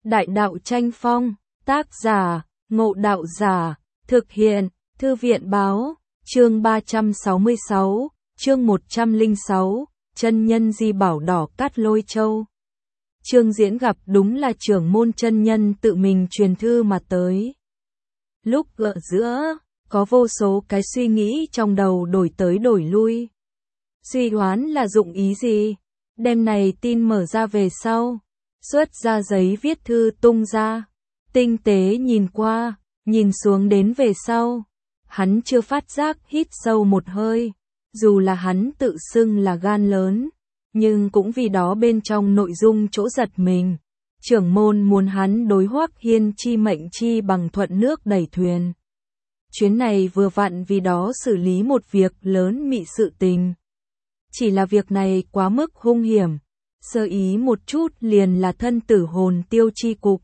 Đại đạo tranh phong, tác giả, Ngộ Đạo Giả, thực hiện, Thư viện báo, chương 366, chương 106, chân nhân Di Bảo Đỏ Cát Lôi Châu. Trương Diễn gặp đúng là trưởng môn chân nhân tự mình truyền thư mà tới. Lúc ở giữa, có vô số cái suy nghĩ trong đầu đổi tới đổi lui. Suy đoán là dụng ý gì? Đêm này tin mở ra về sau, xuất ra giấy viết thư tung ra, tinh tế nhìn qua, nhìn xuống đến về sau. Hắn chưa phát giác hít sâu một hơi, dù là hắn tự xưng là gan lớn, nhưng cũng vì đó bên trong nội dung chỗ giật mình. Trưởng môn muốn hắn đối Hoắc Hiên chi mệnh chi bằng thuận nước đẩy thuyền. Chuyến này vừa vặn vì đó xử lý một việc lớn mị sự tình. Chỉ là việc này quá mức hung hiểm, sơ ý một chút liền là thân tử hồn tiêu chi cục.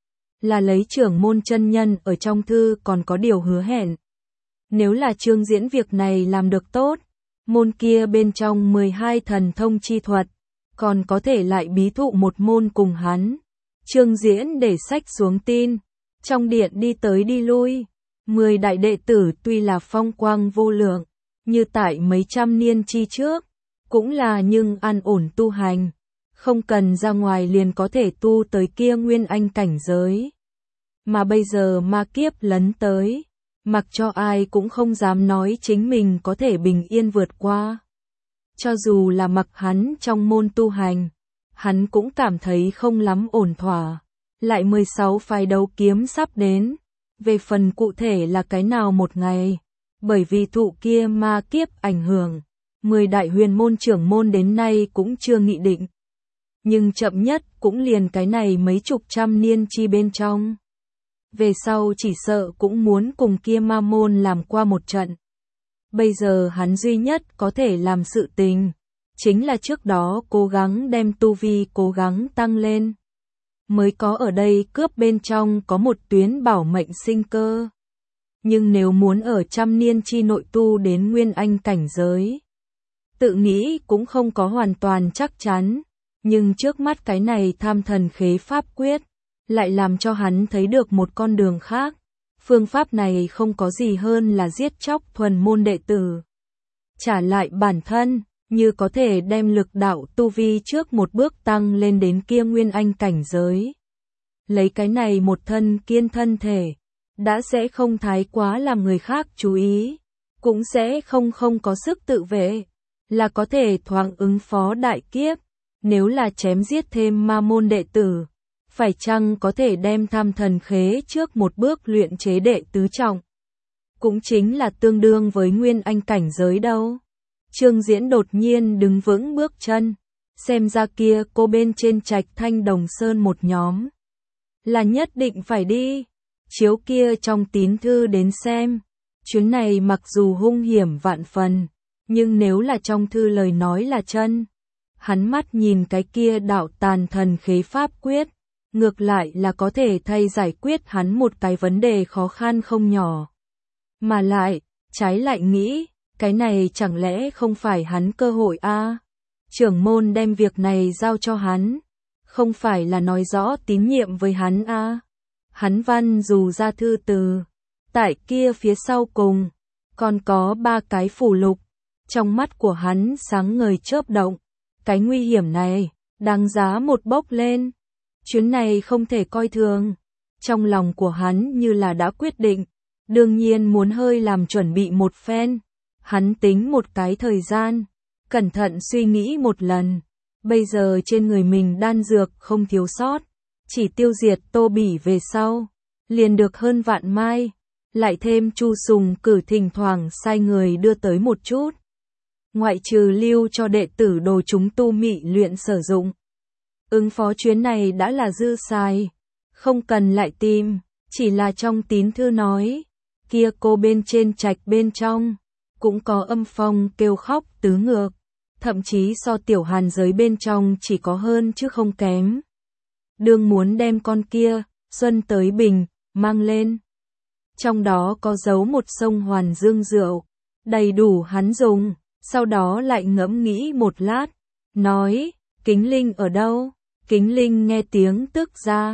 Là lấy trưởng môn chân nhân ở trong thư còn có điều hứa hẹn. Nếu là Trương Diễn việc này làm được tốt, môn kia bên trong 12 thần thông chi thuật, còn có thể lại bí thụ một môn cùng hắn. Trương Diễn để sách xuống tin, trong điện đi tới đi lui, 10 đại đệ tử tuy là phong quang vô lượng, như tại mấy trăm niên chi trước, cũng là nhưng an ổn tu hành, không cần ra ngoài liền có thể tu tới kia nguyên anh cảnh giới. Mà bây giờ ma kiếp lấn tới, mặc cho ai cũng không dám nói chính mình có thể bình yên vượt qua. Cho dù là mặc hắn trong môn tu hành, hắn cũng cảm thấy không lắm ổn thỏa. Lại 16 phái đấu kiếm sắp đến, về phần cụ thể là cái nào một ngày, bởi vì thụ kia ma kiếp ảnh hưởng, 10 đại huyền môn trưởng môn đến nay cũng chưa nghị định. Nhưng chậm nhất cũng liền cái này mấy chục trăm niên chi bên trong. Về sau chỉ sợ cũng muốn cùng kia ma môn làm qua một trận. Bây giờ hắn duy nhất có thể làm sự tình, chính là trước đó cố gắng đem tu vi cố gắng tăng lên. Mới có ở đây cướp bên trong có một tuyến bảo mệnh sinh cơ. Nhưng nếu muốn ở trăm niên chi nội tu đến nguyên anh cảnh giới, tự nghĩ cũng không có hoàn toàn chắc chắn. Nhưng trước mắt cái này tham thần khế pháp quyết, lại làm cho hắn thấy được một con đường khác. Phương pháp này không có gì hơn là giết chóc thuần môn đệ tử. Trả lại bản thân, như có thể đem lực đạo tu vi trước một bước tăng lên đến kia nguyên anh cảnh giới. Lấy cái này một thân kiên thân thể, đã sẽ không thái quá làm người khác chú ý, cũng sẽ không có sức tự vệ, là có thể thoáng ứng phó đại kiếp. Nếu là chém giết thêm ma môn đệ tử, phải chăng có thể đem tham thần khế trước một bước luyện chế đệ tứ trọng? Cũng chính là tương đương với nguyên anh cảnh giới đâu. Trương Diễn đột nhiên đứng vững bước chân, xem ra kia cô bên trên trạch Thanh Đồng Sơn một nhóm. Là nhất định phải đi, chiếu kia trong tín thư đến xem. Chuyến này mặc dù hung hiểm vạn phần, nhưng nếu là trong thư lời nói là chân. Hắn mắt nhìn cái kia đạo tàn thần khế pháp quyết, ngược lại là có thể thay giải quyết hắn một cái vấn đề khó khăn không nhỏ. Mà lại, trái lại nghĩ, cái này chẳng lẽ không phải hắn cơ hội a? Trưởng môn đem việc này giao cho hắn, không phải là nói rõ tín nhiệm với hắn a? Hắn văn dù ra thư từ, tại kia phía sau cùng, còn có 3 cái phù lục, trong mắt của hắn sáng ngời chớp động. Cái nguy hiểm này, đáng giá một bốc lên. Chuyến này không thể coi thường. Trong lòng của hắn như là đã quyết định, đương nhiên muốn hơi làm chuẩn bị một phen. Hắn tính một cái thời gian, cẩn thận suy nghĩ một lần. Bây giờ trên người mình đan dược không thiếu sót, chỉ tiêu diệt Tô Bỉ về sau, liền được hơn vạn mai. Lại thêm Chu Sùng cử thỉnh thoảng sai người đưa tới một chút. Ngoại trừ lưu cho đệ tử đồ chúng tu mị luyện sử dụng. Ứng phó chuyến này đã là dư xài, không cần lại tìm, chỉ là trong tín thư nói, kia cô bên trên trạch bên trong, cũng có âm phong kêu khóc tứ ngược, thậm chí so tiểu hàn giới bên trong chỉ có hơn chứ không kém. Đương muốn đem con kia, xuân tới bình, mang lên. Trong đó có giấu một sông hoàn dương rượu, đầy đủ hắn dùng. Sau đó lại ngẫm nghĩ một lát, nói, Kính Linh ở đâu? Kính Linh nghe tiếng tức ra,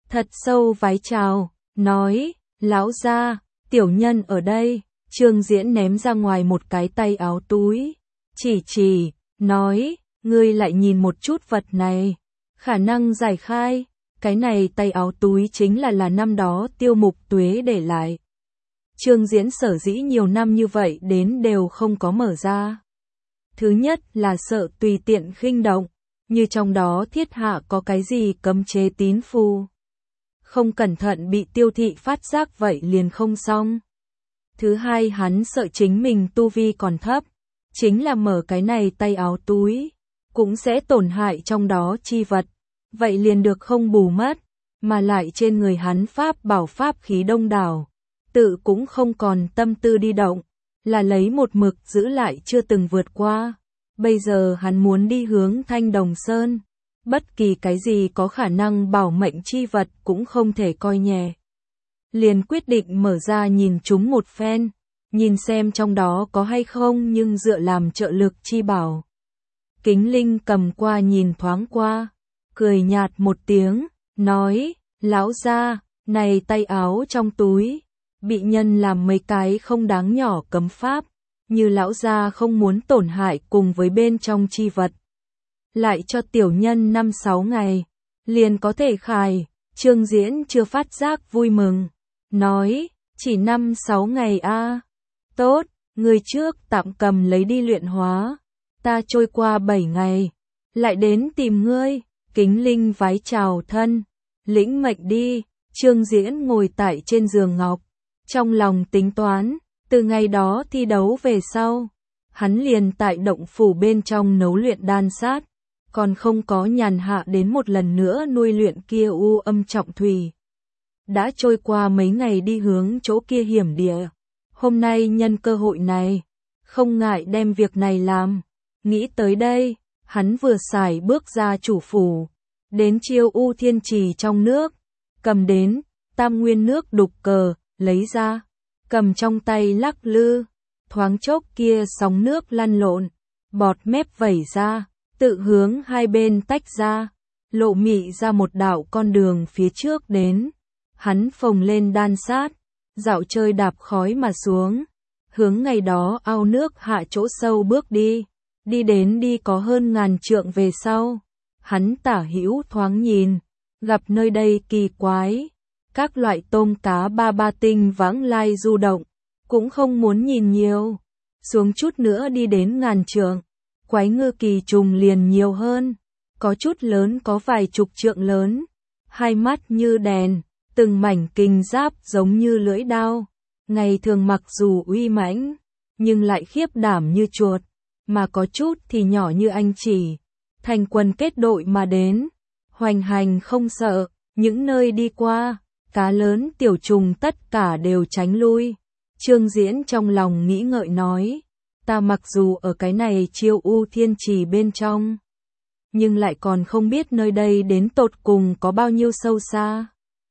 thật sâu vái chào, nói, lão gia, tiểu nhân ở đây. Trương Diễn ném ra ngoài một cái tay áo túi, chỉ, nói, ngươi lại nhìn một chút vật này, khả năng giải khai, cái này tay áo túi chính là năm đó Tiêu Mục Tuế để lại. Trương Diễn sở dĩ nhiều năm như vậy đến đều không có mở ra. Thứ nhất là sợ tùy tiện khinh động, như trong đó thiết hạ có cái gì cấm chế tín phù. Không cẩn thận bị Tiêu thị phát giác vậy liền không xong. Thứ hai hắn sợ chính mình tu vi còn thấp, chính là mở cái này tay áo túi, cũng sẽ tổn hại trong đó chi vật, vậy liền được không bù mất, mà lại trên người hắn pháp bảo pháp khí đông đảo, tự cũng không còn tâm tư đi động, là lấy một mực giữ lại chưa từng vượt qua. Bây giờ hắn muốn đi hướng Thanh Đồng Sơn, bất kỳ cái gì có khả năng bảo mệnh chi vật cũng không thể coi nhẹ. Liền quyết định mở ra nhìn chúng một phen, nhìn xem trong đó có hay không nhưng dựa làm trợ lực chi bảo. Kính Linh cầm qua nhìn thoáng qua, cười nhạt một tiếng, nói, lão gia, này tay áo trong túi, bị nhân làm mấy cái không đáng nhỏ cấm pháp, như lão gia không muốn tổn hại cùng với bên trong chi vật. Lại cho tiểu nhân 5-6 ngày, liền có thể khai. Trương Diễn chưa phát giác vui mừng, nói, chỉ 5-6 ngày a, tốt, người trước tạm cầm lấy đi luyện hóa, ta trôi qua 7 ngày, lại đến tìm ngươi. Kính Linh vái chào thân, lĩnh mệnh đi. Trương Diễn ngồi tại trên giường ngọc, trong lòng tính toán, từ ngày đó thi đấu về sau, hắn liền tại động phủ bên trong nấu luyện đan sát, còn không có nhàn hạ đến một lần nữa nuôi luyện kia u âm trọng thủy. Đã trôi qua mấy ngày đi hướng chỗ kia hiểm địa, hôm nay nhân cơ hội này, không ngại đem việc này làm. Nghĩ tới đây, hắn vừa xài bước ra chủ phủ, đến Chiêu U Thiên Trì trong nước, cầm đến tam nguyên nước đục cờ, lấy ra, cầm trong tay lắc lư, thoáng chốc kia sóng nước lăn lộn, bọt mép vẩy ra, tự hướng hai bên tách ra, lộ mị ra một đạo con đường phía trước đến. Hắn phồng lên đan sát, dạo chơi đạp khói mà xuống, hướng ngày đó ao nước hạ chỗ sâu bước đi, đi đến đi có hơn 1000 trượng về sau. Hắn tả hữu thoáng nhìn, gặp nơi đây kỳ quái, các loại tôm cá ba tinh vãng lai du động, cũng không muốn nhìn nhiều. Xuống chút nữa đi đến 1000 trượng, quái ngư kỳ trùng liền nhiều hơn, có chút lớn có vài chục trượng lớn, hai mắt như đèn, từng mảnh kinh giáp giống như lưỡi đao, ngày thường mặc dù uy mãnh, nhưng lại khiếp đảm như chuột, mà có chút thì nhỏ như anh chỉ. Thành quần kết đội mà đến, hoành hành không sợ, những nơi đi qua, cá lớn tiểu trùng tất cả đều tránh lui. Trương Diễn trong lòng nghĩ ngợi nói, ta mặc dù ở cái này Chiêu U Thiên Trì bên trong, nhưng lại còn không biết nơi đây đến tột cùng có bao nhiêu sâu xa.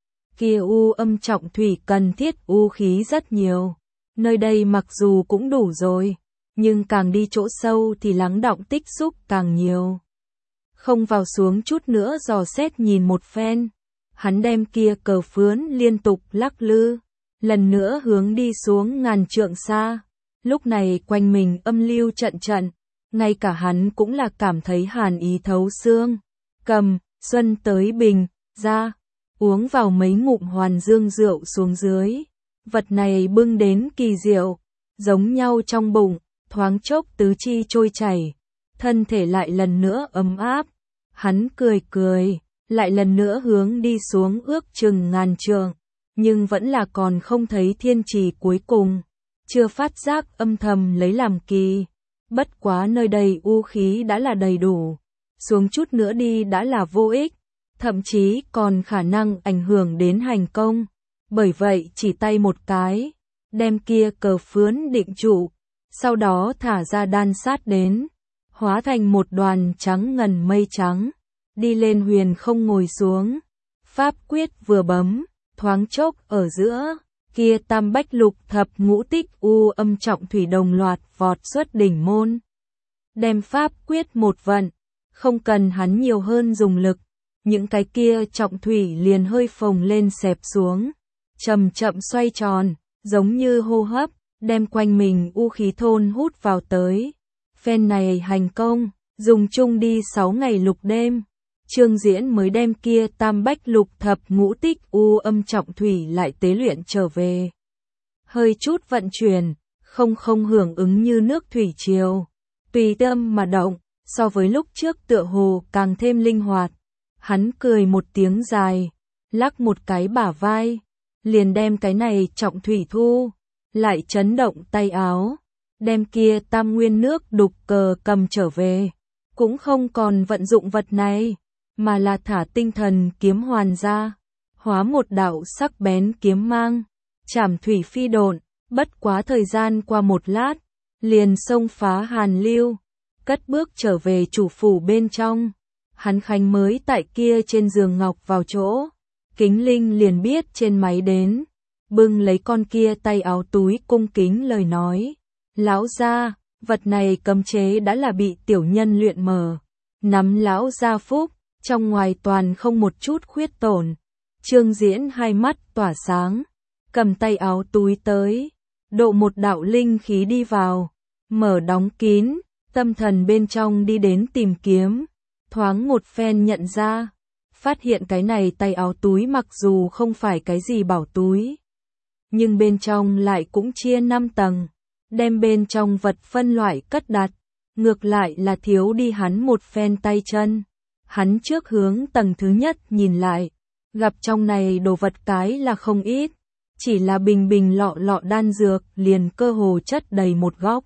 Kia u âm trọng thủy cần thiết u khí rất nhiều, nơi đây mặc dù cũng đủ rồi, nhưng càng đi chỗ sâu thì lắng đọng tích xúc càng nhiều. Không vào xuống chút nữa dò xét nhìn một phen, hắn đem kia cờ phướn liên tục lắc lư, lần nữa hướng đi xuống 1000 trượng xa. Lúc này quanh mình âm lưu trận trận, ngay cả hắn cũng là cảm thấy hàn ý thấu xương. Cầm, Xuân tới bình, ra, uống vào mấy ngụm hoàn dương rượu xuống dưới. Vật này bưng đến kỳ diệu, giống nhau trong bụng, thoáng chốc tứ chi trôi chảy, thân thể lại lần nữa ấm áp. Hắn cười cười, lại lần nữa hướng đi xuống ước chừng 1000 trượng, nhưng vẫn là còn không thấy thiên trì cuối cùng, chưa phát giác âm thầm lấy làm kỳ. Bất quá nơi đây u khí đã là đầy đủ, xuống chút nữa đi đã là vô ích, thậm chí còn khả năng ảnh hưởng đến hành công. Bởi vậy chỉ tay một cái, đem kia cờ phướn định trụ, sau đó thả ra đan sát đến, hóa thành một đoàn trắng ngần mây trắng, đi lên huyền không ngồi xuống. Pháp quyết vừa bấm, thoáng chốc ở giữa, kia tam bách lục thập ngũ tích u âm trọng thủy đồng loạt vọt xuất đỉnh môn. Đem pháp quyết một vận, không cần hắn nhiều hơn dùng lực, những cái kia trọng thủy liền hơi phồng lên xẹp xuống, chậm chậm xoay tròn, giống như hô hấp, đem quanh mình u khí thôn hút vào tới. Phen này hành công, dùng chung đi 6 ngày lục đêm. Trương Diễn mới đem kia tam bách lục thập ngũ tích u âm trọng thủy lại tế luyện trở về. Hơi chút vận chuyển, không hưởng ứng như nước thủy triều, tùy tâm mà động, so với lúc trước tựa hồ càng thêm linh hoạt. Hắn cười một tiếng dài, lắc một cái bả vai, liền đem cái này trọng thủy thu, lại chấn động tay áo, đem kia tam nguyên nước đục cờ cầm trở về, cũng không còn vận dụng vật này, mà là thả tinh thần kiếm hoàn ra, hóa một đạo sắc bén kiếm mang, chảm thủy phi độn, bất quá thời gian qua một lát, liền xông phá hàn lưu, cất bước trở về chủ phủ bên trong. Hắn khánh mới tại kia trên giường ngọc vào chỗ, Kính Linh liền biết trên máy đến, bưng lấy con kia tay áo túi cung kính lời nói, lão gia, vật này cấm chế đã là bị tiểu nhân luyện mở, nắm lão gia phúc, trong ngoài toàn không một chút khuyết tổn. Trương Diễn hai mắt tỏa sáng, cầm tay áo túi tới, độ một đạo linh khí đi vào, mở đóng kín, tâm thần bên trong đi đến tìm kiếm, thoáng một phen nhận ra, phát hiện cái này tay áo túi mặc dù không phải cái gì bảo túi, nhưng bên trong lại cũng chia 5 tầng, đem bên trong vật phân loại cất đặt, ngược lại là thiếu đi hắn một phen tay chân. Hắn trước hướng tầng thứ nhất nhìn lại, gặp trong này đồ vật cái là không ít, chỉ là bình bình lọ lọ đan dược liền cơ hồ chất đầy một góc.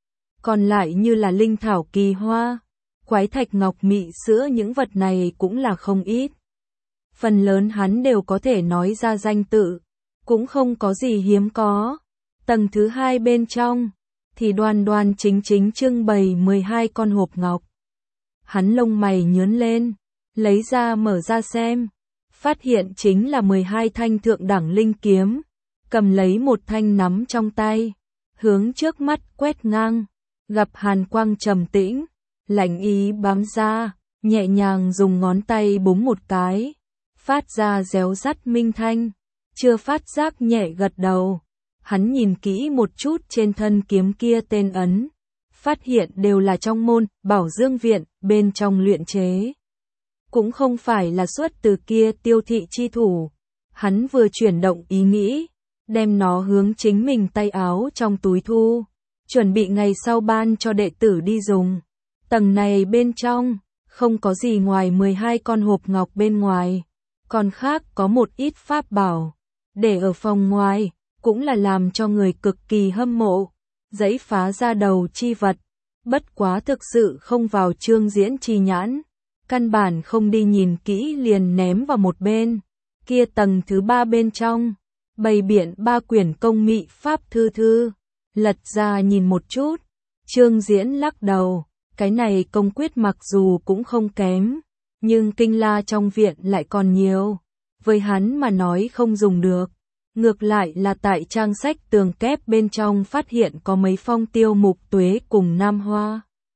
Còn lại như là linh thảo kỳ hoa, quái thạch ngọc mị sữa những vật này cũng là không ít. Phần lớn hắn đều có thể nói ra danh tự, cũng không có gì hiếm có. Tầng thứ hai bên trong, thì đoan đoan chính chính trưng bày 12 con hộp ngọc. Hắn lông mày nhướng lên, lấy ra mở ra xem, phát hiện chính là 12 thanh thượng đẳng linh kiếm, cầm lấy một thanh nắm trong tay, hướng trước mắt quét ngang, gặp hàn quang trầm tĩnh, lạnh ý bám ra, nhẹ nhàng dùng ngón tay búng một cái, phát ra réo rắt minh thanh, chưa phát giác nhẹ gật đầu. Hắn nhìn kỹ một chút trên thân kiếm kia tên ấn, phát hiện đều là trong môn Bảo Dương viện bên trong luyện chế, cũng không phải là xuất từ kia Tiêu thị chi thủ. Hắn vừa chuyển động ý nghĩ, đem nó hướng chính mình tay áo trong túi thu, chuẩn bị ngày sau ban cho đệ tử đi dùng. Tầng này bên trong không có gì ngoài 12 con hộp ngọc bên ngoài, còn khác có một ít pháp bảo để ở phòng ngoài, cũng là làm cho người cực kỳ hâm mộ, giãy phá ra đầu chi vật, bất quá thực sự không vào Trương Diễn chi nhãn, căn bản không đi nhìn kỹ liền ném vào một bên. Kia tầng thứ 3 bên trong, bày biện 3 quyển công mị pháp thư, lật ra nhìn một chút, Trương Diễn lắc đầu, cái này công quyết mặc dù cũng không kém, nhưng kinh la trong viện lại còn nhiều, với hắn mà nói không dùng được. Ngược lại là tại trang sách tường kép bên trong phát hiện có mấy phong Tiêu Mục Tuế cùng Nam Hoa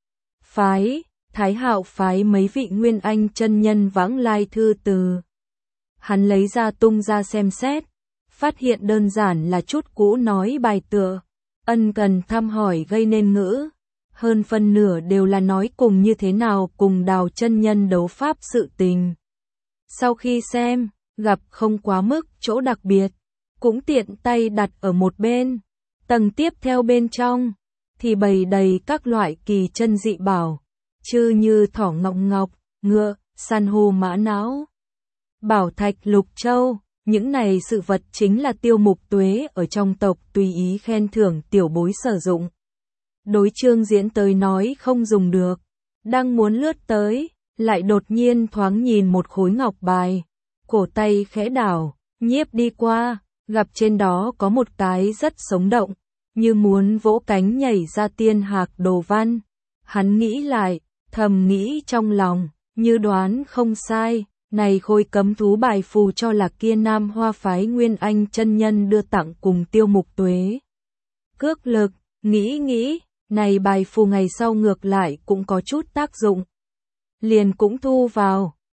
phái, Thái Hạo phái mấy vị nguyên anh chân nhân vãng lai thư từ. Hắn lấy ra tung ra xem xét, phát hiện đơn giản là chút cũ nói bài tựa, ân cần thăm hỏi gây nên ngữ, hơn phân nửa đều là nói cùng như thế nào cùng Đào chân nhân đấu pháp sự tình. Sau khi xem, gặp không quá mức chỗ đặc biệt, cũng tiện tay đặt ở một bên. Tầng tiếp theo bên trong thì bày đầy các loại kỳ chân dị bảo, chư như thỏ ngọc, ngựa, san hô mã não, bảo thạch lục châu. Những này sự vật chính là Tiêu Mục Tuế ở trong tộc tùy ý khen thưởng tiểu bối sử dụng. Đối Trương Diễn tới nói không dùng được, đang muốn lướt tới, lại đột nhiên thoáng nhìn một khối ngọc bài, cổ tay khẽ đảo, nhiếp đi qua, gặp trên đó có một cái rất sống động, như muốn vỗ cánh nhảy ra tiên hạc đồ văn. Hắn nghĩ lại, thầm nghĩ trong lòng, như đoán không sai, này khôi cấm thú bài phù cho là kia Nam Hoa phái Nguyên Anh chân nhân đưa tặng cùng Tiêu Mục Tuế. Cước lực, nghĩ, này bài phù ngày sau ngược lại cũng có chút tác dụng. Liền cũng thu vào,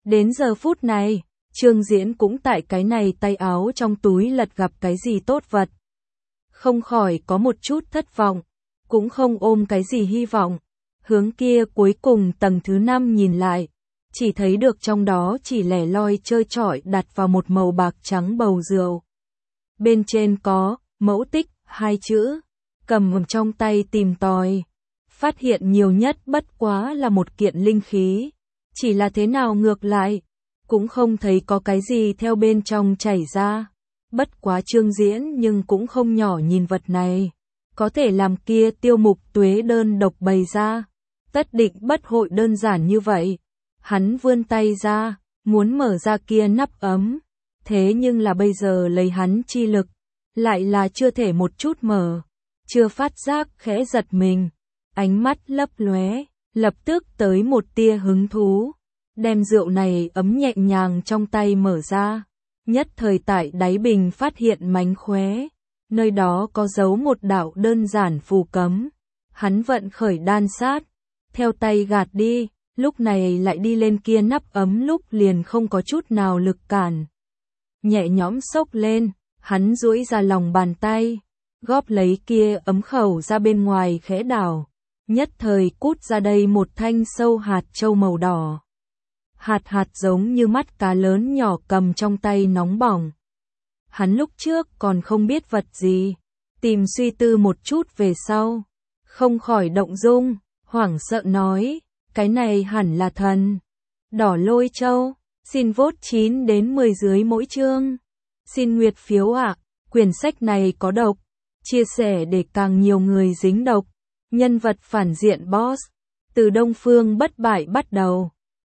Đến giờ phút này, Trương Diễn cũng tại cái này tay áo trong túi lật gặp cái gì tốt vật. Không khỏi có một chút thất vọng, cũng không ôm cái gì hy vọng. Hướng kia cuối cùng tầng thứ 5 nhìn lại, chỉ thấy được trong đó chỉ lẻ loi trơ trọi đặt vào một màu bạc trắng bầu rượu. Bên trên có mẫu tích, 2 chữ, cầm trong tay tìm tòi. Phát hiện nhiều nhất bất quá là một kiện linh khí. Chỉ là thế nào ngược lại, cũng không thấy có cái gì theo bên trong chảy ra. Bất quá Trương Diễn nhưng cũng không nhỏ nhìn vật này. Có thể làm kia Tiêu Mục Tuế đơn độc bày ra. Tất định bất hội đơn giản như vậy. Hắn vươn tay ra, muốn mở ra kia nắp ấm. Thế nhưng là bây giờ lấy hắn chi lực, lại là chưa thể một chút mở. Chưa phát giác khẽ giật mình. Ánh mắt lấp lóe, lập tức tới một tia hứng thú. Đem rượu này ấm nhẹ nhàng trong tay mở ra. Nhất thời tại đáy bình phát hiện mánh khóe. Nơi đó có dấu một đạo đơn giản phù cấm. Hắn vận khởi đan sát, theo tay gạt đi, lúc này lại đi lên kia nắp ấm lúc liền không có chút nào lực cản. Nhẹ nhõm xốc lên, hắn duỗi ra lòng bàn tay, góp lấy kia ấm khẩu ra bên ngoài khẽ đảo. Nhất thời cút ra đây một thanh sâu hạt châu màu đỏ. Hạt giống như mắt cá lớn nhỏ cầm trong tay nóng bỏng. Hắn lúc trước còn không biết vật gì, tìm suy tư một chút về sau, không khỏi động dung, hoảng sợ nói, cái này hẳn là thần. Đỏ lôi châu, xin vote 9 đến 10 dưới mỗi chương. Xin nguyệt phiếu ạ, quyển sách này có độc, chia sẻ để càng nhiều người dính độc. Nhân vật phản diện boss, từ Đông Phương bất bại bắt đầu.